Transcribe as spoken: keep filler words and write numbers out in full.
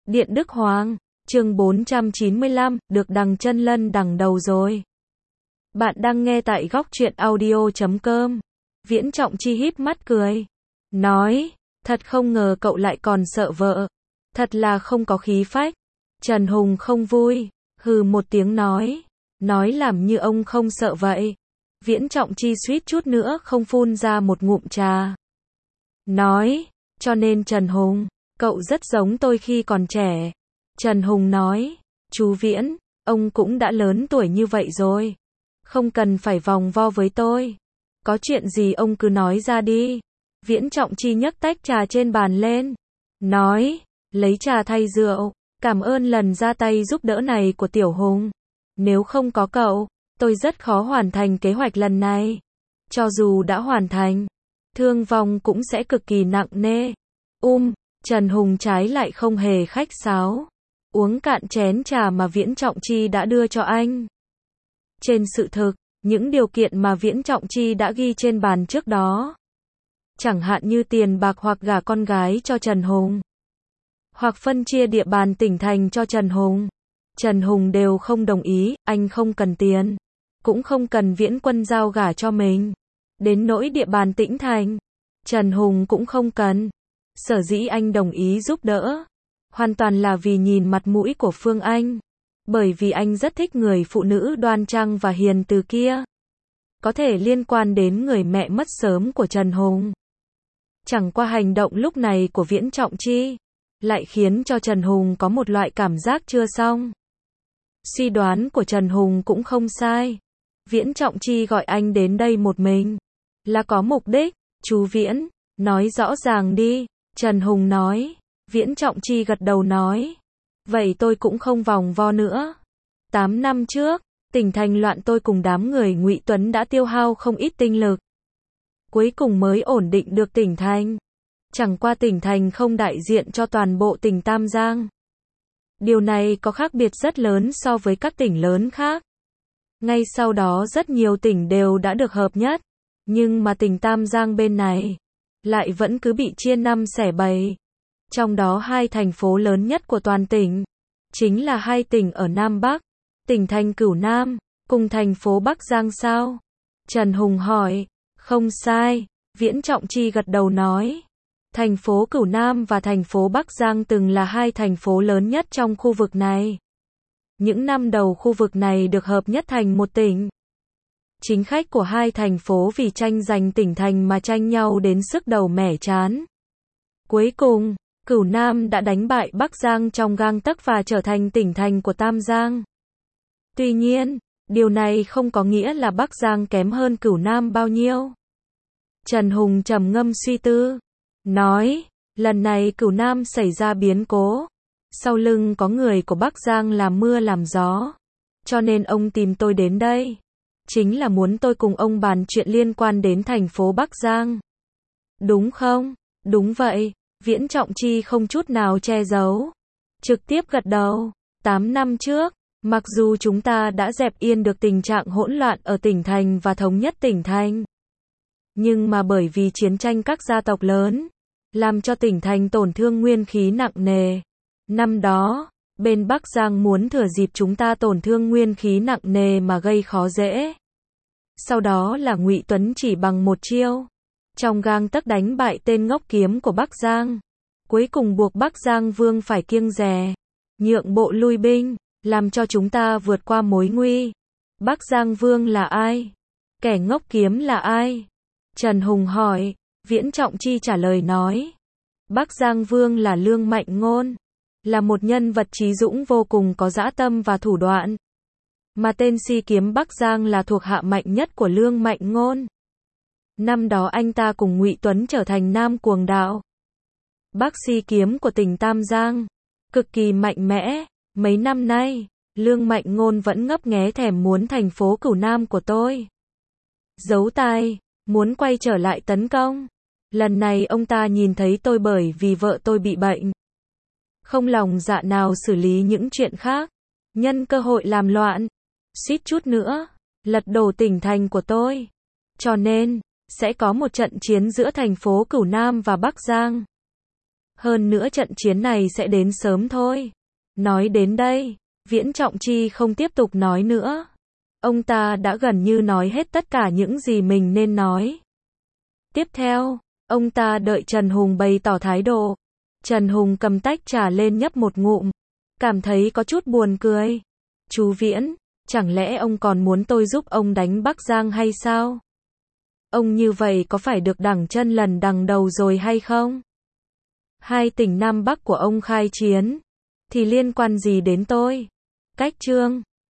Điện Đức Hoàng, chương bốn trăm chín mươi lăm, được đằng chân lân đằng đầu rồi. Bạn đang nghe tại góc truyện audio chấm com. Viễn Trọng Chi híp mắt cười. Nói, thật không ngờ cậu lại còn sợ vợ. Thật là không có khí phách. Trần Hùng không vui, hừ một tiếng nói. Nói làm như ông không sợ vậy. Viễn Trọng Chi suýt chút nữa không phun ra một ngụm trà. Nói, cho nên Trần Hùng, cậu rất giống tôi khi còn trẻ. Trần Hùng nói, chú Viễn, ông cũng đã lớn tuổi như vậy rồi. Không cần phải vòng vo với tôi. Có chuyện gì ông cứ nói ra đi. Viễn Trọng Chi nhấc tách trà trên bàn lên. Nói, lấy trà thay rượu. Cảm ơn lần ra tay giúp đỡ này của Tiểu Hùng. Nếu không có cậu, tôi rất khó hoàn thành kế hoạch lần này. Cho dù đã hoàn thành, thương vong cũng sẽ cực kỳ nặng nề. Um, Trần Hùng trái lại không hề khách sáo. Uống cạn chén trà mà Viễn Trọng Chi đã đưa cho anh. Trên sự thực, những điều kiện mà Viễn Trọng Chi đã ghi trên bàn trước đó, chẳng hạn như tiền bạc hoặc gả con gái cho Trần Hùng, hoặc phân chia địa bàn tỉnh thành cho Trần Hùng, Trần Hùng đều không đồng ý. Anh không cần tiền, cũng không cần Viễn Quân giao gả cho mình. Đến nỗi địa bàn tỉnh thành, Trần Hùng cũng không cần. Sở dĩ anh đồng ý giúp đỡ, hoàn toàn là vì nhìn mặt mũi của Phương Anh. Bởi vì anh rất thích người phụ nữ đoan trang và hiền từ kia. Có thể liên quan đến người mẹ mất sớm của Trần Hùng. Chẳng qua hành động lúc này của Viễn Trọng Chi lại khiến cho Trần Hùng có một loại cảm giác chưa xong. Suy đoán của Trần Hùng cũng không sai. Viễn Trọng Chi gọi anh đến đây một mình là có mục đích. Chú Viễn, nói rõ ràng đi. Trần Hùng nói. Viễn Trọng Chi gật đầu nói. Vậy tôi cũng không vòng vo nữa. Tám năm trước, tỉnh thành loạn, tôi cùng đám người Ngụy Tuấn đã tiêu hao không ít tinh lực. Cuối cùng mới ổn định được tỉnh thành. Chẳng qua tỉnh thành không đại diện cho toàn bộ tỉnh Tam Giang. Điều này có khác biệt rất lớn so với các tỉnh lớn khác. Ngay sau đó rất nhiều tỉnh đều đã được hợp nhất. Nhưng mà tỉnh Tam Giang bên này lại vẫn cứ bị chia năm xẻ bảy. Trong đó hai thành phố lớn nhất của toàn tỉnh chính là hai tỉnh ở Nam Bắc, tỉnh thành Cửu Nam, cùng thành phố Bắc Giang sao? Trần Hùng hỏi. Không sai, Viễn Trọng Chi gật đầu nói. Thành phố Cửu Nam và thành phố Bắc Giang từng là hai thành phố lớn nhất trong khu vực này. Những năm đầu khu vực này được hợp nhất thành một tỉnh. Chính khách của hai thành phố vì tranh giành tỉnh thành mà tranh nhau đến sức đầu mẻ trán. Cuối cùng, Cửu Nam đã đánh bại Bắc Giang trong gang tấc và trở thành tỉnh thành của Tam Giang. Tuy nhiên, điều này không có nghĩa là Bắc Giang kém hơn Cửu Nam bao nhiêu. Trần Hùng trầm ngâm suy tư. Nói, lần này Cửu Nam xảy ra biến cố. Sau lưng có người của Bắc Giang làm mưa làm gió. Cho nên ông tìm tôi đến đây. Chính là muốn tôi cùng ông bàn chuyện liên quan đến thành phố Bắc Giang. Đúng không? Đúng vậy. Viễn Trọng Chi không chút nào che giấu. Trực tiếp gật đầu. Tám năm trước, mặc dù chúng ta đã dẹp yên được tình trạng hỗn loạn ở tỉnh thành và thống nhất tỉnh thành. Nhưng mà bởi vì chiến tranh các gia tộc lớn, làm cho tỉnh thành tổn thương nguyên khí nặng nề. Năm đó, bên Bắc Giang muốn thừa dịp chúng ta tổn thương nguyên khí nặng nề mà gây khó dễ. Sau đó là Ngụy Tuấn chỉ bằng một chiêu, trong gang tấc đánh bại tên ngốc kiếm của Bắc Giang. Cuối cùng buộc Bắc Giang Vương phải kiêng dè, nhượng bộ lui binh, làm cho chúng ta vượt qua mối nguy. Bắc Giang Vương là ai? Kẻ ngốc kiếm là ai? Trần Hùng hỏi. Viễn Trọng Chi trả lời nói. Bắc Giang Vương là Lương Mạnh Ngôn, là một nhân vật trí dũng vô cùng có dã tâm và thủ đoạn. Mà tên si kiếm Bắc Giang là thuộc hạ mạnh nhất của Lương Mạnh Ngôn. Năm đó anh ta cùng Ngụy Tuấn trở thành Nam Cuồng Đạo, Bắc si kiếm của tỉnh Tam Giang, cực kỳ mạnh mẽ. Mấy năm nay, Lương Mạnh Ngôn vẫn ngấp nghé thèm muốn thành phố Cửu Nam của tôi. Giấu tay, muốn quay trở lại tấn công. Lần này ông ta nhìn thấy tôi bởi vì vợ tôi bị bệnh, không lòng dạ nào xử lý những chuyện khác, nhân cơ hội làm loạn, suýt chút nữa lật đổ tỉnh thành của tôi. Cho nên, sẽ có một trận chiến giữa thành phố Cửu Nam và Bắc Giang. Hơn nữa trận chiến này sẽ đến sớm thôi. Nói đến đây, Viễn Trọng Chi không tiếp tục nói nữa. Ông ta đã gần như nói hết tất cả những gì mình nên nói. Tiếp theo, ông ta đợi Trần Hùng bày tỏ thái độ. Trần Hùng cầm tách trà lên nhấp một ngụm, cảm thấy có chút buồn cười. Chú Viễn, chẳng lẽ ông còn muốn tôi giúp ông đánh Bắc Giang hay sao? Ông như vậy có phải được đẳng chân lần đằng đầu rồi hay không? Hai tỉnh Nam Bắc của ông khai chiến, thì liên quan gì đến tôi? Cách chương